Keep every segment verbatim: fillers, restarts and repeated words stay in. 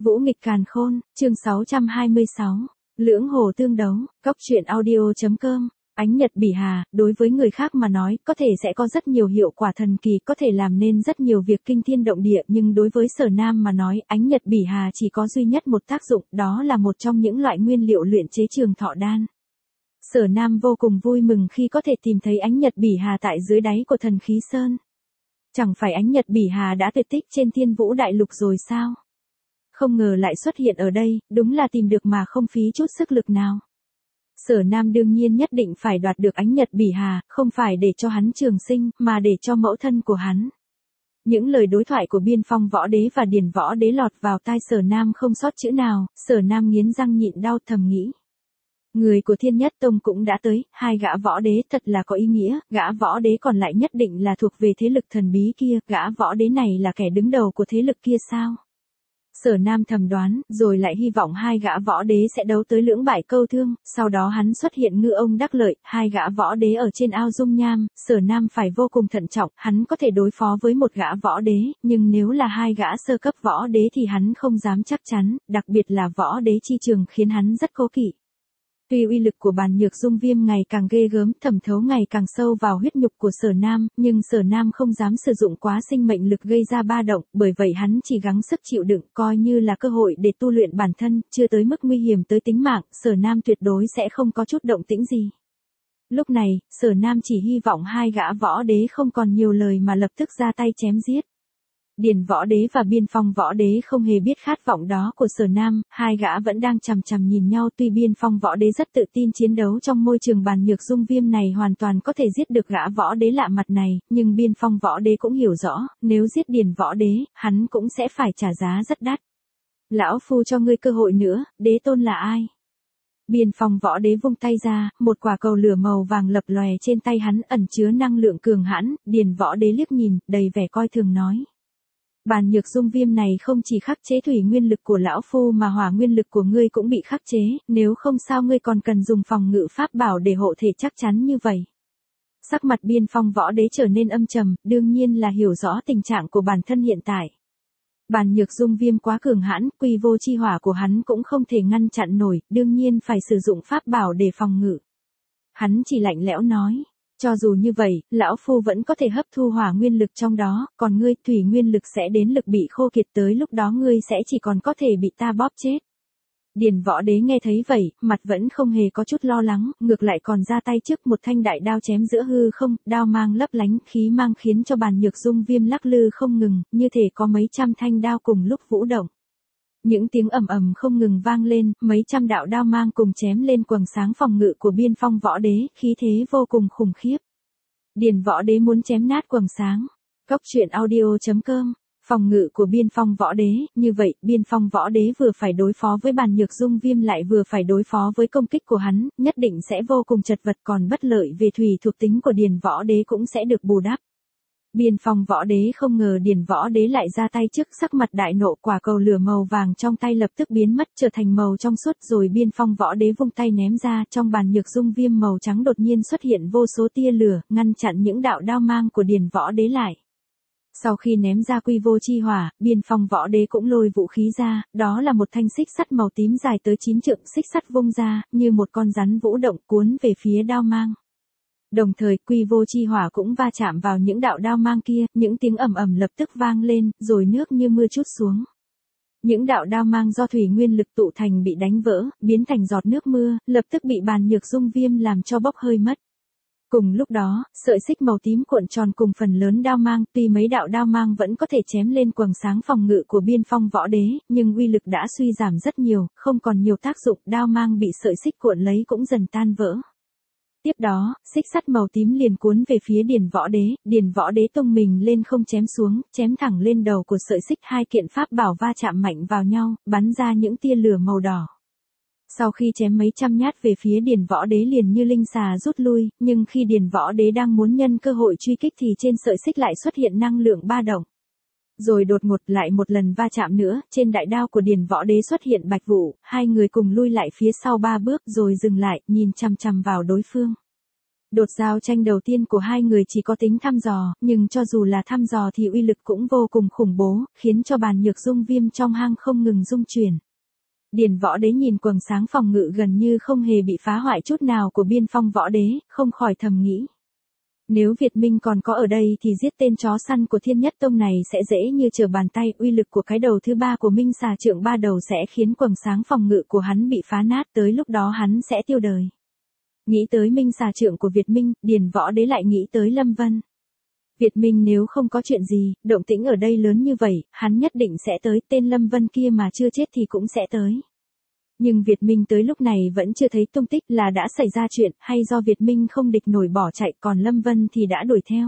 Vũ nghịch càn khôn, chương sáu trăm hai mươi sáu. Lưỡng hồ tương đấu, cóc truyện audio.com. Ánh nhật bỉ hà, đối với người khác mà nói, có thể sẽ có rất nhiều hiệu quả thần kỳ, có thể làm nên rất nhiều việc kinh thiên động địa, nhưng đối với Sở Nam mà nói, ánh nhật bỉ hà chỉ có duy nhất một tác dụng, đó là một trong những loại nguyên liệu luyện chế trường thọ đan. Sở Nam vô cùng vui mừng khi có thể tìm thấy ánh nhật bỉ hà tại dưới đáy của thần khí sơn. Chẳng phải ánh nhật bỉ hà đã tuyệt tích trên Thiên Vũ Đại Lục rồi sao? Không ngờ lại xuất hiện ở đây, đúng là tìm được mà không phí chút sức lực nào. Sở Nam đương nhiên nhất định phải đoạt được ánh nhật bỉ hà, không phải để cho hắn trường sinh, mà để cho mẫu thân của hắn. Những lời đối thoại của Biên Phong Võ Đế và Điền Võ Đế lọt vào tai Sở Nam không sót chữ nào, Sở Nam nghiến răng nhịn đau thầm nghĩ. Người của Thiên Nhất Tông cũng đã tới, hai gã võ đế thật là có ý nghĩa, gã võ đế còn lại nhất định là thuộc về thế lực thần bí kia, gã võ đế này là kẻ đứng đầu của thế lực kia sao? Sở Nam thầm đoán, rồi lại hy vọng hai gã võ đế sẽ đấu tới lưỡng bại câu thương, sau đó hắn xuất hiện ngư ông đắc lợi, hai gã võ đế ở trên ao dung nham, Sở Nam phải vô cùng thận trọng, hắn có thể đối phó với một gã võ đế, nhưng nếu là hai gã sơ cấp võ đế thì hắn không dám chắc chắn, đặc biệt là võ đế chi trường khiến hắn rất cố kỵ. Tuy uy lực của bàn nhược dung viêm ngày càng ghê gớm, thẩm thấu ngày càng sâu vào huyết nhục của Sở Nam, nhưng Sở Nam không dám sử dụng quá sinh mệnh lực gây ra ba động, bởi vậy hắn chỉ gắng sức chịu đựng, coi như là cơ hội để tu luyện bản thân, chưa tới mức nguy hiểm tới tính mạng, Sở Nam tuyệt đối sẽ không có chút động tĩnh gì. Lúc này, Sở Nam chỉ hy vọng hai gã võ đế không còn nhiều lời mà lập tức ra tay chém giết. Điền Võ Đế và Biên Phong Võ Đế không hề biết khát vọng đó của Sở Nam, hai gã vẫn đang chằm chằm nhìn nhau, tuy Biên Phong Võ Đế rất tự tin chiến đấu trong môi trường bàn nhược dung viêm này hoàn toàn có thể giết được gã võ đế lạ mặt này, nhưng Biên Phong Võ Đế cũng hiểu rõ, nếu giết Điền Võ Đế, hắn cũng sẽ phải trả giá rất đắt. Lão phu cho ngươi cơ hội nữa, đế tôn là ai? Biên Phong Võ Đế vung tay ra, một quả cầu lửa màu vàng lập lòe trên tay hắn ẩn chứa năng lượng cường hãn, Điền Võ Đế liếc nhìn, đầy vẻ coi thường nói. Bàn nhược dung viêm này không chỉ khắc chế thủy nguyên lực của lão phu mà hỏa nguyên lực của ngươi cũng bị khắc chế, nếu không sao ngươi còn cần dùng phòng ngự pháp bảo để hộ thể chắc chắn như vậy. Sắc mặt Biên Phong Võ Đế trở nên âm trầm, đương nhiên là hiểu rõ tình trạng của bản thân hiện tại. Bàn nhược dung viêm quá cường hãn, quy vô chi hỏa của hắn cũng không thể ngăn chặn nổi, đương nhiên phải sử dụng pháp bảo để phòng ngự. Hắn chỉ lạnh lẽo nói. Cho dù như vậy, lão phu vẫn có thể hấp thu hỏa nguyên lực trong đó, còn ngươi thủy nguyên lực sẽ đến lực bị khô kiệt, tới lúc đó ngươi sẽ chỉ còn có thể bị ta bóp chết. Điền Võ Đế nghe thấy vậy, mặt vẫn không hề có chút lo lắng, ngược lại còn ra tay trước một thanh đại đao chém giữa hư không, đao mang lấp lánh, khí mang khiến cho bàn nhược dung viêm lắc lư không ngừng, như thể có mấy trăm thanh đao cùng lúc vũ động. Những tiếng ầm ầm không ngừng vang lên, mấy trăm đạo đao mang cùng chém lên quầng sáng phòng ngự của Biên Phong Võ Đế, khí thế vô cùng khủng khiếp. Điền Võ Đế muốn chém nát quầng sáng. Cóc truyện audio.com. Phòng ngự của Biên Phong Võ Đế, như vậy, Biên Phong Võ Đế vừa phải đối phó với bàn nhược dung viêm lại vừa phải đối phó với công kích của hắn, nhất định sẽ vô cùng chật vật, còn bất lợi về thủy thuộc tính của Điền Võ Đế cũng sẽ được bù đắp. Biên Phong Võ Đế không ngờ Điền Võ Đế lại ra tay trước, sắc mặt đại nộ, quả cầu lửa màu vàng trong tay lập tức biến mất trở thành màu trong suốt, rồi Biên Phong Võ Đế vung tay ném ra, trong bàn nhược dung viêm màu trắng đột nhiên xuất hiện vô số tia lửa, ngăn chặn những đạo đao mang của Điền Võ Đế lại. Sau khi ném ra quy vô chi hỏa, Biên Phong Võ Đế cũng lôi vũ khí ra, đó là một thanh xích sắt màu tím dài tới chín trượng, xích sắt vung ra, như một con rắn vũ động cuốn về phía đao mang. Đồng thời, quy vô chi hỏa cũng va chạm vào những đạo đao mang kia, những tiếng ầm ầm lập tức vang lên, rồi nước như mưa trút xuống. Những đạo đao mang do thủy nguyên lực tụ thành bị đánh vỡ, biến thành giọt nước mưa, lập tức bị bàn nhược dung viêm làm cho bốc hơi mất. Cùng lúc đó, sợi xích màu tím cuộn tròn cùng phần lớn đao mang, tuy mấy đạo đao mang vẫn có thể chém lên quầng sáng phòng ngự của Biên Phong Võ Đế, nhưng uy lực đã suy giảm rất nhiều, không còn nhiều tác dụng, đao mang bị sợi xích cuộn lấy cũng dần tan vỡ. Tiếp đó, xích sắt màu tím liền cuốn về phía Điền Võ Đế, Điền Võ Đế tung mình lên không chém xuống, chém thẳng lên đầu của sợi xích, hai kiện pháp bảo va chạm mạnh vào nhau, bắn ra những tia lửa màu đỏ. Sau khi chém mấy trăm nhát về phía Điền Võ Đế liền như linh xà rút lui, nhưng khi Điền Võ Đế đang muốn nhân cơ hội truy kích thì trên sợi xích lại xuất hiện năng lượng ba động. Rồi đột ngột lại một lần va chạm nữa, trên đại đao của Điền Võ Đế xuất hiện bạch vụ, hai người cùng lui lại phía sau ba bước rồi dừng lại, nhìn chằm chằm vào đối phương. Đột giao tranh đầu tiên của hai người chỉ có tính thăm dò, nhưng cho dù là thăm dò thì uy lực cũng vô cùng khủng bố, khiến cho bàn nhược dung viêm trong hang không ngừng rung chuyển. Điền Võ Đế nhìn quầng sáng phòng ngự gần như không hề bị phá hoại chút nào của Biên Phong Võ Đế, không khỏi thầm nghĩ. Nếu Việt Minh còn có ở đây thì giết tên chó săn của Thiên Nhất Tông này sẽ dễ như trở bàn tay, uy lực của cái đầu thứ ba của Minh Xà Trượng ba đầu sẽ khiến quầng sáng phòng ngự của hắn bị phá nát, tới lúc đó hắn sẽ tiêu đời. Nghĩ tới Minh Xà Trượng của Việt Minh, Điền Võ Đế lại nghĩ tới Lâm Vân. Việt Minh nếu không có chuyện gì, động tĩnh ở đây lớn như vậy, hắn nhất định sẽ tới, tên Lâm Vân kia mà chưa chết thì cũng sẽ tới. Nhưng Việt Minh tới lúc này vẫn chưa thấy tung tích, là đã xảy ra chuyện, hay do Việt Minh không địch nổi bỏ chạy, còn Lâm Vân thì đã đuổi theo.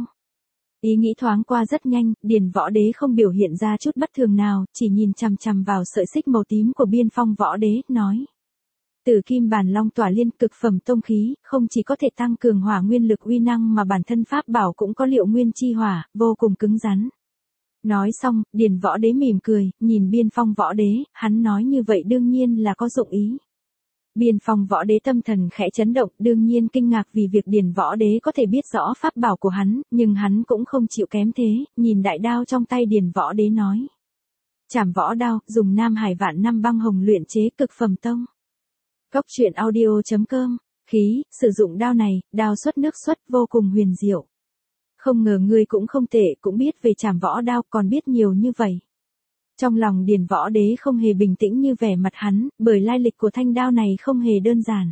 Ý nghĩ thoáng qua rất nhanh, Điền Võ Đế không biểu hiện ra chút bất thường nào, chỉ nhìn chằm chằm vào sợi xích màu tím của Biên Phong Võ Đế, nói. Tử Kim Bàn Long Tỏa Liên, cực phẩm tông khí, không chỉ có thể tăng cường hỏa nguyên lực uy năng mà bản thân pháp bảo cũng có liệu nguyên chi hỏa, vô cùng cứng rắn. Nói xong, Điền Võ Đế mỉm cười, nhìn Biên Phong Võ Đế, hắn nói như vậy đương nhiên là có dụng ý. Biên Phong Võ Đế tâm thần khẽ chấn động, đương nhiên kinh ngạc vì việc Điền Võ Đế có thể biết rõ pháp bảo của hắn, nhưng hắn cũng không chịu kém thế, nhìn đại đao trong tay Điền Võ Đế nói. Trảm võ đao, dùng Nam Hải vạn năm băng hồng luyện chế, cực phẩm tông. Cốc truyện audio chấm com, khí, sử dụng đao này, đao xuất nước xuất, vô cùng huyền diệu. Không ngờ ngươi cũng không tệ, cũng biết về trảm võ đao, còn biết nhiều như vậy. Trong lòng Điền Võ Đế không hề bình tĩnh như vẻ mặt hắn, bởi lai lịch của thanh đao này không hề đơn giản.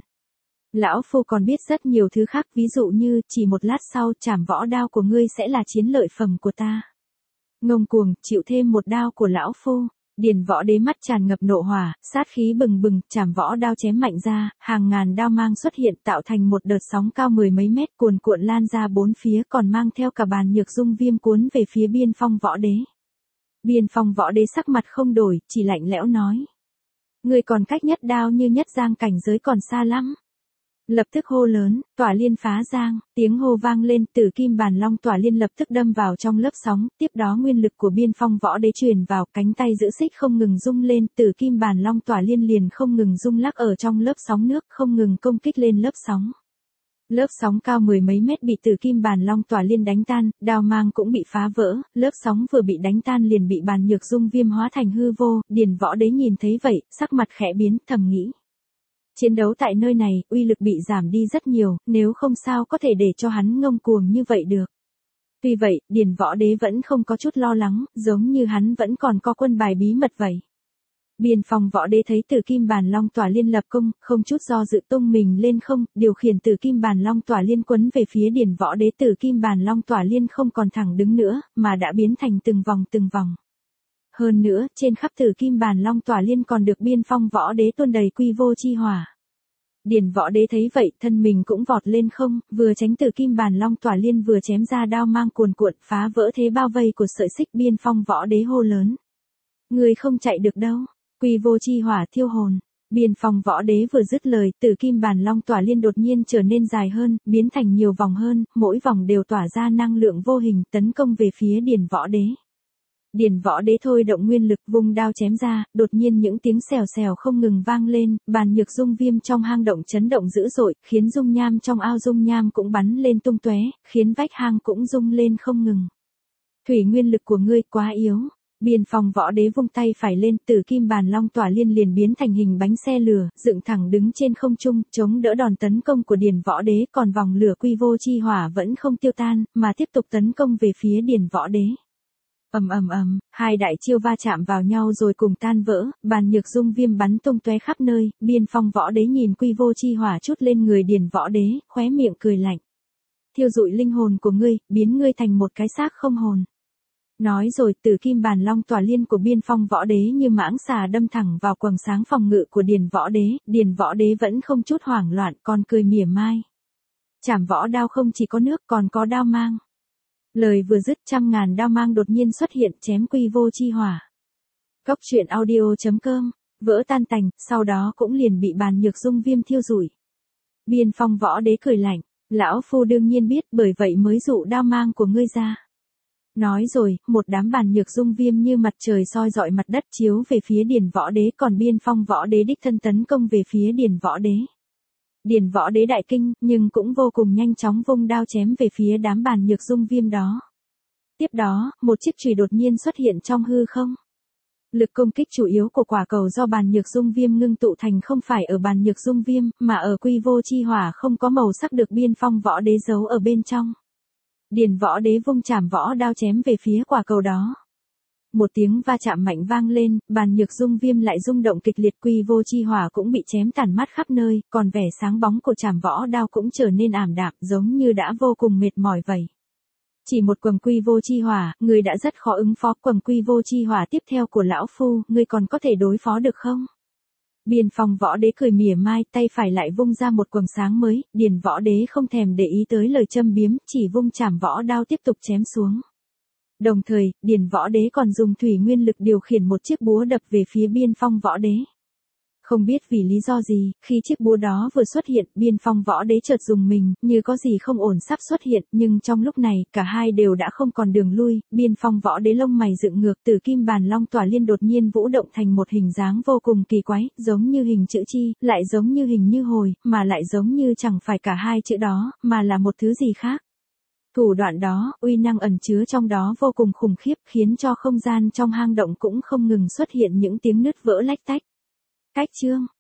Lão Phu còn biết rất nhiều thứ khác, ví dụ như, chỉ một lát sau, trảm võ đao của ngươi sẽ là chiến lợi phẩm của ta. Ngông cuồng, chịu thêm một đao của Lão Phu. Điền Võ Đế mắt tràn ngập nộ hỏa, sát khí bừng bừng, trảm võ đao chém mạnh ra, hàng ngàn đao mang xuất hiện tạo thành một đợt sóng cao mười mấy mét cuồn cuộn lan ra bốn phía, còn mang theo cả bàn nhược dung viêm cuốn về phía Biên Phong Võ Đế. Biên Phong Võ Đế sắc mặt không đổi, chỉ lạnh lẽo nói. Người còn cách nhất đao như nhất giang cảnh giới còn xa lắm. Lập tức hô lớn, Tỏa Liên phá giang, tiếng hô vang lên, Tử Kim Bàn Long Tỏa Liên lập tức đâm vào trong lớp sóng, tiếp đó nguyên lực của Biên Phong Võ Đế truyền vào, cánh tay giữ xích không ngừng rung lên, Tử Kim Bàn Long Tỏa Liên liền không ngừng rung lắc ở trong lớp sóng nước, không ngừng công kích lên lớp sóng. Lớp sóng cao mười mấy mét bị Tử Kim Bàn Long Tỏa Liên đánh tan, đao mang cũng bị phá vỡ, lớp sóng vừa bị đánh tan liền bị bàn nhược dung viêm hóa thành hư vô, Điền Võ Đế nhìn thấy vậy, sắc mặt khẽ biến, thầm nghĩ. Chiến đấu tại nơi này, uy lực bị giảm đi rất nhiều, nếu không sao có thể để cho hắn ngông cuồng như vậy được. Tuy vậy, Điền Võ Đế vẫn không có chút lo lắng, giống như hắn vẫn còn có quân bài bí mật vậy. Biên Phong Võ Đế thấy Tử Kim Bàn Long Tỏa Liên lập công, không chút do dự tung mình lên không, điều khiển Tử Kim Bàn Long Tỏa Liên quấn về phía Điền Võ Đế. Tử Kim Bàn Long Tỏa Liên không còn thẳng đứng nữa, mà đã biến thành từng vòng từng vòng. Hơn nữa, trên khắp Tử Kim Bàn Long Tỏa Liên còn được Biên Phong Võ Đế tuôn đầy quy vô chi hỏa. Điền Võ Đế thấy vậy, thân mình cũng vọt lên không, vừa tránh Tử Kim Bàn Long Tỏa Liên vừa chém ra đao mang cuồn cuộn, phá vỡ thế bao vây của sợi xích. Biên Phong Võ Đế hô lớn. Người không chạy được đâu, quy vô chi hỏa thiêu hồn. Biên Phong Võ Đế vừa dứt lời, Tử Kim Bàn Long Tỏa Liên đột nhiên trở nên dài hơn, biến thành nhiều vòng hơn, mỗi vòng đều tỏa ra năng lượng vô hình, tấn công về phía Điền Võ Đế. Điền Võ Đế thôi động nguyên lực, vung đao chém ra, đột nhiên những tiếng xèo xèo không ngừng vang lên, bàn nhược dung viêm trong hang động chấn động dữ dội, khiến dung nham trong ao dung nham cũng bắn lên tung tóe, khiến vách hang cũng rung lên không ngừng. Thủy nguyên lực của ngươi quá yếu. Biên Phong Võ Đế vung tay phải lên, Tử Kim Bàn Long Tỏa Liên liền biến thành hình bánh xe lửa, dựng thẳng đứng trên không trung, chống đỡ đòn tấn công của Điền Võ Đế, còn vòng lửa quy vô chi hỏa vẫn không tiêu tan, mà tiếp tục tấn công về phía Điền Võ Đế. Ầm ầm ầm, hai đại chiêu va chạm vào nhau rồi cùng tan vỡ, bàn nhược dung viêm bắn tung tóe khắp nơi, Biên Phong Võ Đế nhìn quy vô chi hỏa chút lên người Điền Võ Đế, khóe miệng cười lạnh. Thiêu dụi linh hồn của ngươi, biến ngươi thành một cái xác không hồn. Nói rồi, Tử Kim Bàn Long Tỏa Liên của Biên Phong Võ Đế như mãng xà đâm thẳng vào quầng sáng phòng ngự của Điền Võ Đế, Điền Võ Đế vẫn không chút hoảng loạn, còn cười mỉa mai. Trảm võ đao không chỉ có nước còn có đao mang. Lời vừa dứt, trăm ngàn đao mang đột nhiên xuất hiện, chém quy vô chi hỏa. Cốc truyện audio chấm com, vỡ tan tành, sau đó cũng liền bị bàn nhược dung viêm thiêu rụi. Biên Phong Võ Đế cười lạnh, Lão Phu đương nhiên biết, bởi vậy mới dụ đao mang của ngươi ra. Nói rồi, một đám bàn nhược dung viêm như mặt trời soi rọi mặt đất chiếu về phía Điền Võ Đế, còn Biên Phong Võ Đế đích thân tấn công về phía Điền Võ Đế. Điền Võ Đế đại kinh, nhưng cũng vô cùng nhanh chóng vung đao chém về phía đám Bàn Nhược Dung Viêm đó. Tiếp đó, một chiếc chùy đột nhiên xuất hiện trong hư không. Lực công kích chủ yếu của quả cầu do Bàn Nhược Dung Viêm ngưng tụ thành không phải ở Bàn Nhược Dung Viêm, mà ở Quy Vô Chi Hỏa không có màu sắc được Biên Phong Võ Đế giấu ở bên trong. Điền Võ Đế vung chảm võ đao chém về phía quả cầu đó. Một tiếng va chạm mạnh vang lên, Bàn Nhược Dung Viêm lại rung động kịch liệt, Quy Vô Chi Hỏa cũng bị chém tàn mát khắp nơi, còn vẻ sáng bóng của chảm võ đao cũng trở nên ảm đạm, giống như đã vô cùng mệt mỏi vậy. Chỉ một quầng Quy Vô Chi Hỏa, người đã rất khó ứng phó, quầng Quy Vô Chi Hỏa tiếp theo của lão phu, ngươi còn có thể đối phó được không? Biên Phong Võ Đế cười mỉa mai, tay phải lại vung ra một quầng sáng mới, Điền Võ Đế không thèm để ý tới lời châm biếm, chỉ vung chảm võ đao tiếp tục chém xuống. Đồng thời, Điền Võ Đế còn dùng thủy nguyên lực điều khiển một chiếc búa đập về phía Biên Phong Võ Đế. Không biết vì lý do gì, khi chiếc búa đó vừa xuất hiện, Biên Phong Võ Đế chợt dùng mình, như có gì không ổn sắp xuất hiện, nhưng trong lúc này, cả hai đều đã không còn đường lui, Biên Phong Võ Đế lông mày dựng ngược, từ kim bàn long tỏa liên đột nhiên vũ động thành một hình dáng vô cùng kỳ quái, giống như hình chữ chi, lại giống như hình như hồi, mà lại giống như chẳng phải cả hai chữ đó, mà là một thứ gì khác. Thủ đoạn đó, uy năng ẩn chứa trong đó vô cùng khủng khiếp, khiến cho không gian trong hang động cũng không ngừng xuất hiện những tiếng nứt vỡ lách tách. Cách chương